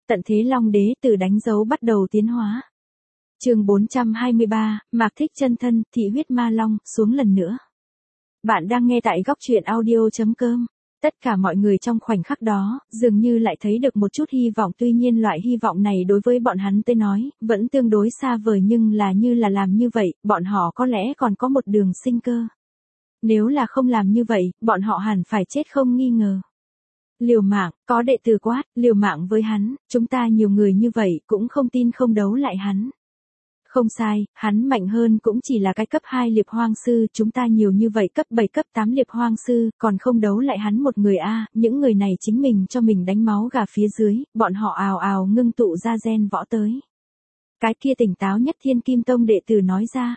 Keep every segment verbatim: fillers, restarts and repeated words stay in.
Tận thế Long Đế từ đánh dấu bắt đầu tiến hóa. Chương bốn trăm hai mươi ba, Mạc Thích chân thân, thị huyết ma long, xuống lần nữa. Bạn đang nghe tại góc truyện audio chấm com. Tất cả mọi người trong khoảnh khắc đó, dường như lại thấy được một chút hy vọng, tuy nhiên loại hy vọng này đối với bọn hắn tới nói, vẫn tương đối xa vời, nhưng là như là làm như vậy, bọn họ có lẽ còn có một đường sinh cơ. Nếu là không làm như vậy, bọn họ hẳn phải chết không nghi ngờ. Liều mạng, có đệ tử quát, liều mạng với hắn, chúng ta nhiều người như vậy cũng không tin không đấu lại hắn. Không sai, hắn mạnh hơn cũng chỉ là cái cấp hai liệp hoang sư, chúng ta nhiều như vậy cấp bảy cấp tám liệp hoang sư, còn không đấu lại hắn một người a, những người này chính mình cho mình đánh máu gà phía dưới, bọn họ ào ào ngưng tụ ra gen võ tới. Cái kia tỉnh táo nhất Thiên Kim Tông đệ tử nói ra.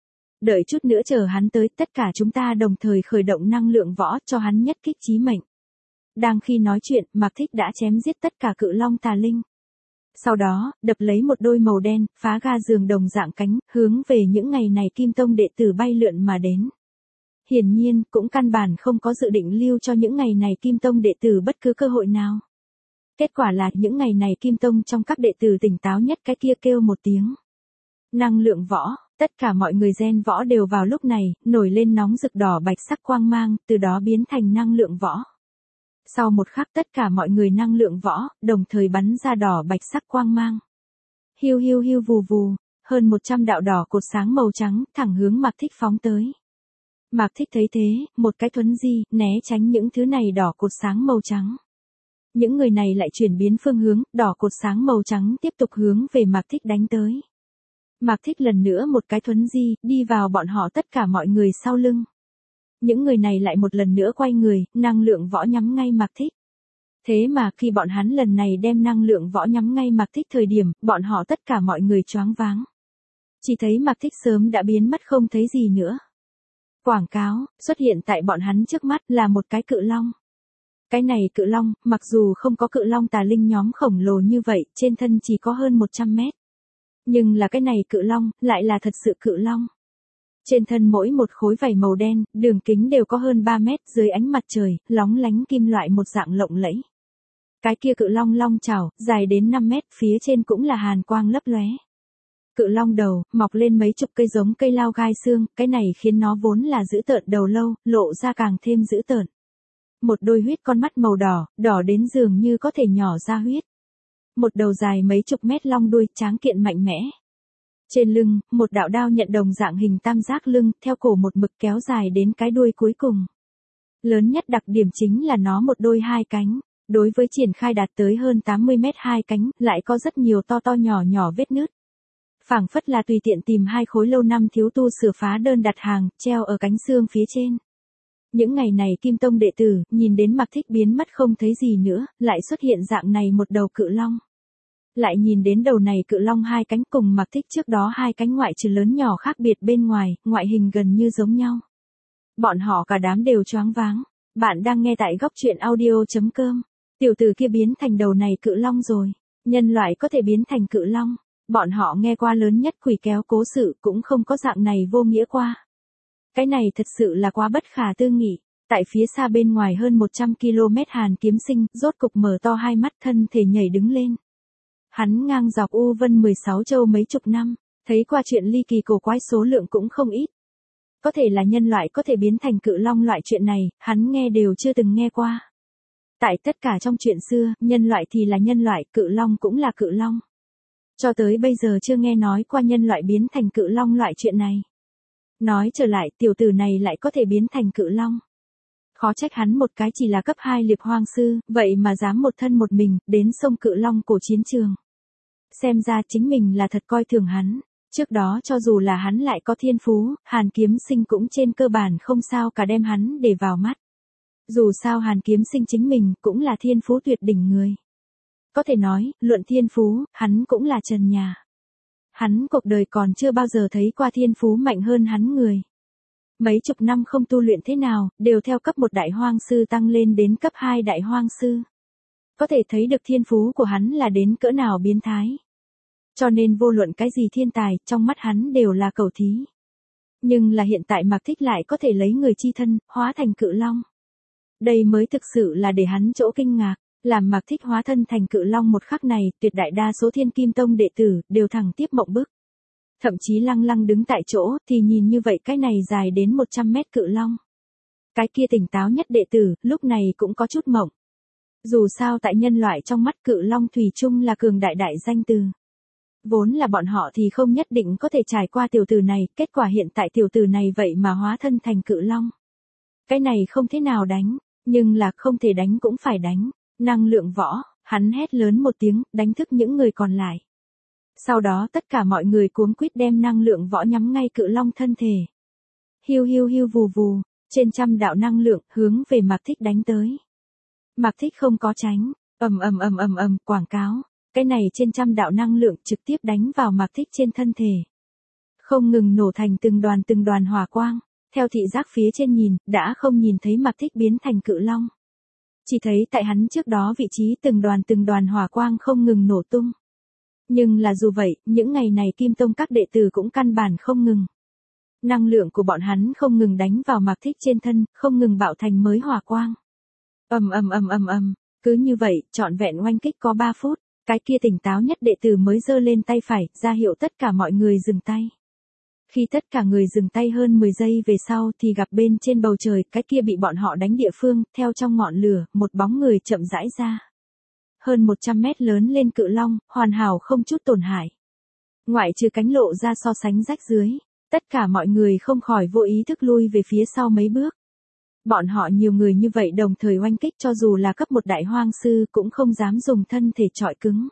Đợi chút nữa chờ hắn tới, tất cả chúng ta đồng thời khởi động năng lượng võ cho hắn nhất kích chí mệnh. Đang khi nói chuyện, Mạc Thích đã chém giết tất cả cự long tà linh. Sau đó, đập lấy một đôi màu đen, phá ga giường đồng dạng cánh, hướng về những ngày này Kim Tông đệ tử bay lượn mà đến. Hiển nhiên, cũng căn bản không có dự định lưu cho những ngày này Kim Tông đệ tử bất cứ cơ hội nào. Kết quả là, những ngày này Kim Tông trong các đệ tử tỉnh táo nhất cái kia kêu một tiếng. Năng lượng võ, tất cả mọi người gen võ đều vào lúc này, nổi lên nóng rực đỏ bạch sắc quang mang, từ đó biến thành năng lượng võ. Sau một khắc tất cả mọi người năng lượng võ, đồng thời bắn ra đỏ bạch sắc quang mang. Hiu hiu hiu vù vù, hơn một trăm đạo đỏ cột sáng màu trắng, thẳng hướng Mạc Thích phóng tới. Mạc Thích thấy thế, một cái thuấn di, né tránh những thứ này đỏ cột sáng màu trắng. Những người này lại chuyển biến phương hướng, đỏ cột sáng màu trắng tiếp tục hướng về Mạc Thích đánh tới. Mạc Thích lần nữa một cái thuấn di, đi vào bọn họ tất cả mọi người sau lưng. Những người này lại một lần nữa quay người, năng lượng võ nhắm ngay Mạc Thích. Thế mà khi bọn hắn lần này đem năng lượng võ nhắm ngay Mạc Thích thời điểm, bọn họ tất cả mọi người choáng váng. Chỉ thấy Mạc Thích sớm đã biến mất không thấy gì nữa. Quảng cáo, xuất hiện tại bọn hắn trước mắt là một cái cự long. Cái này cự long, mặc dù không có cự long tà linh nhóm khổng lồ như vậy, trên thân chỉ có hơn một trăm mét. Nhưng là cái này cự long, lại là thật sự cự long. Trên thân mỗi một khối vảy màu đen, đường kính đều có hơn ba mét, dưới ánh mặt trời, lóng lánh kim loại một dạng lộng lẫy. Cái kia cự long long chảo, dài đến năm mét, phía trên cũng là hàn quang lấp lóe. Cự long đầu, mọc lên mấy chục cây giống cây lao gai xương, cái này khiến nó vốn là dữ tợn đầu lâu, lộ ra càng thêm dữ tợn. Một đôi huyết con mắt màu đỏ, đỏ đến dường như có thể nhỏ ra huyết. Một đầu dài mấy chục mét long đuôi, tráng kiện mạnh mẽ. Trên lưng, một đạo đao nhận đồng dạng hình tam giác lưng, theo cổ một mực kéo dài đến cái đuôi cuối cùng. Lớn nhất đặc điểm chính là nó một đôi hai cánh. Đối với triển khai đạt tới hơn tám mươi mét hai cánh, lại có rất nhiều to to nhỏ nhỏ vết nứt. Phảng phất là tùy tiện tìm hai khối lâu năm thiếu tu sửa phá đơn đặt hàng, treo ở cánh xương phía trên. Những ngày này Kim Tông đệ tử, nhìn đến Mạc Thích biến mất không thấy gì nữa, lại xuất hiện dạng này một đầu cự long. Lại nhìn đến đầu này cự long hai cánh cùng Mạc Thích trước đó hai cánh ngoại trừ lớn nhỏ khác biệt bên ngoài, ngoại hình gần như giống nhau. Bọn họ cả đám đều choáng váng. Bạn đang nghe tại góc truyện audio chấm com. Tiểu tử kia biến thành đầu này cự long rồi. Nhân loại có thể biến thành cự long. Bọn họ nghe qua lớn nhất quỷ kéo cố sự cũng không có dạng này vô nghĩa qua. Cái này thật sự là quá bất khả tư nghị. Tại phía xa bên ngoài hơn một trăm ki lô mét Hàn Kiếm Sinh, rốt cục mở to hai mắt thân thể nhảy đứng lên. Hắn ngang dọc U Vân mười sáu châu mấy chục năm, thấy qua chuyện ly kỳ cổ quái số lượng cũng không ít. Có thể là nhân loại có thể biến thành cự long loại chuyện này, hắn nghe đều chưa từng nghe qua. Tại tất cả trong chuyện xưa, nhân loại thì là nhân loại, cự long cũng là cự long. Cho tới bây giờ chưa nghe nói qua nhân loại biến thành cự long loại chuyện này. Nói trở lại, tiểu tử này lại có thể biến thành cự long. Khó trách hắn một cái chỉ là cấp hai liệp hoang sư, vậy mà dám một thân một mình, đến sông cự long cổ chiến trường. Xem ra chính mình là thật coi thường hắn. Trước đó cho dù là hắn lại có thiên phú, Hàn Kiếm Sinh cũng trên cơ bản không sao cả đem hắn để vào mắt. Dù sao Hàn Kiếm Sinh chính mình cũng là thiên phú tuyệt đỉnh người. Có thể nói, luận thiên phú, hắn cũng là trần nhà. Hắn cuộc đời còn chưa bao giờ thấy qua thiên phú mạnh hơn hắn người. Mấy chục năm không tu luyện thế nào, đều theo cấp một đại hoang sư tăng lên đến cấp hai đại hoang sư. Có thể thấy được thiên phú của hắn là đến cỡ nào biến thái. Cho nên vô luận cái gì thiên tài, trong mắt hắn đều là cẩu thí. Nhưng là hiện tại Mạc Thích lại có thể lấy người chi thân, hóa thành cự long. Đây mới thực sự là để hắn chỗ kinh ngạc. Làm Mạc Thích hóa thân thành cự long một khắc này, tuyệt đại đa số Thiên Kim Tông đệ tử, đều thẳng tiếp mộng bức. Thậm chí lăng lăng đứng tại chỗ, thì nhìn như vậy cái này dài đến một trăm mét cự long. Cái kia tỉnh táo nhất đệ tử, lúc này cũng có chút mộng. Dù sao tại nhân loại trong mắt cự long thủy chung là cường đại đại danh từ. Vốn là bọn họ thì không nhất định có thể trải qua tiểu tử này, kết quả hiện tại tiểu tử này vậy mà hóa thân thành cự long. Cái này không thế nào đánh, nhưng là không thể đánh cũng phải đánh. Năng lượng võ, hắn hét lớn một tiếng, đánh thức những người còn lại. Sau đó tất cả mọi người cuống quýt đem năng lượng võ nhắm ngay cự long thân thể. Hiu hiu hiu vù vù, trên trăm đạo năng lượng hướng về Mạc Thích đánh tới. Mạc Thích không có tránh, ầm ầm ầm ầm ầm, quảng cáo, cái này trên trăm đạo năng lượng trực tiếp đánh vào Mạc Thích trên thân thể. Không ngừng nổ thành từng đoàn từng đoàn hỏa quang, theo thị giác phía trên nhìn, đã không nhìn thấy Mạc Thích biến thành cự long. Chỉ thấy tại hắn trước đó vị trí từng đoàn từng đoàn hỏa quang không ngừng nổ tung. Nhưng là dù vậy, những ngày này Kim Tông các đệ tử cũng căn bản không ngừng. Năng lượng của bọn hắn không ngừng đánh vào Mạc Thích trên thân, không ngừng bạo thành mới hỏa quang. Ầm ầm ầm ầm ầm, cứ như vậy, trọn vẹn oanh kích có ba phút, cái kia tỉnh táo nhất đệ tử mới giơ lên tay phải, ra hiệu tất cả mọi người dừng tay. Khi tất cả người dừng tay hơn mười giây về sau thì gặp bên trên bầu trời, cái kia bị bọn họ đánh địa phương, theo trong ngọn lửa, một bóng người chậm rãi ra. Hơn một trăm mét lớn lên cự long, hoàn hảo không chút tổn hại. Ngoại trừ cánh lộ ra so sánh rách dưới, tất cả mọi người không khỏi vô ý thức lui về phía sau mấy bước. Bọn họ nhiều người như vậy đồng thời oanh kích cho dù là cấp một đại hoang sư cũng không dám dùng thân thể trọi cứng.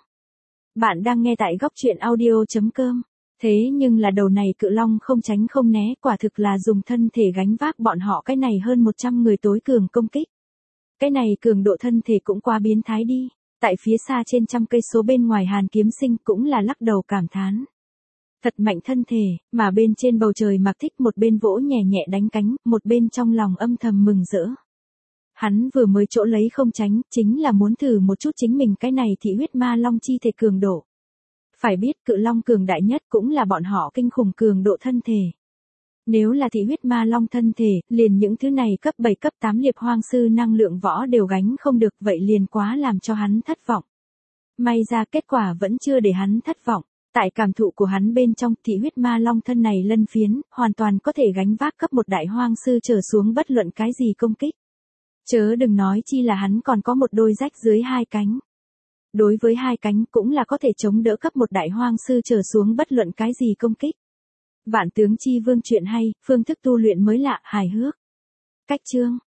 Bạn đang nghe tại góc truyện audio chấm com. Thế nhưng là đầu này cự long không tránh không né, quả thực là dùng thân thể gánh vác bọn họ cái này hơn một trăm người tối cường công kích. Cái này cường độ thân thể cũng quá biến thái đi. Tại phía xa trên trăm cây số bên ngoài Hàn Kiếm Sinh cũng là lắc đầu cảm thán. Thật mạnh thân thể, mà bên trên bầu trời Mạc Thích một bên vỗ nhẹ nhẹ đánh cánh, một bên trong lòng âm thầm mừng rỡ. Hắn vừa mới chỗ lấy không tránh, chính là muốn thử một chút chính mình cái này thị huyết ma long chi thể cường độ. Phải biết cự long cường đại nhất cũng là bọn họ kinh khủng cường độ thân thể. Nếu là thị huyết ma long thân thể, liền những thứ này cấp bảy cấp tám liệp hoang sư năng lượng võ đều gánh không được, vậy liền quá làm cho hắn thất vọng. May ra kết quả vẫn chưa để hắn thất vọng. Tại cảm thụ của hắn bên trong, thị huyết ma long thân này lân phiến, hoàn toàn có thể gánh vác cấp một đại hoang sư trở xuống bất luận cái gì công kích. Chớ đừng nói chi là hắn còn có một đôi rách dưới hai cánh. Đối với hai cánh cũng là có thể chống đỡ cấp một đại hoang sư trở xuống bất luận cái gì công kích. Vạn tướng chi vương truyện hay, phương thức tu luyện mới lạ, hài hước. Cách chương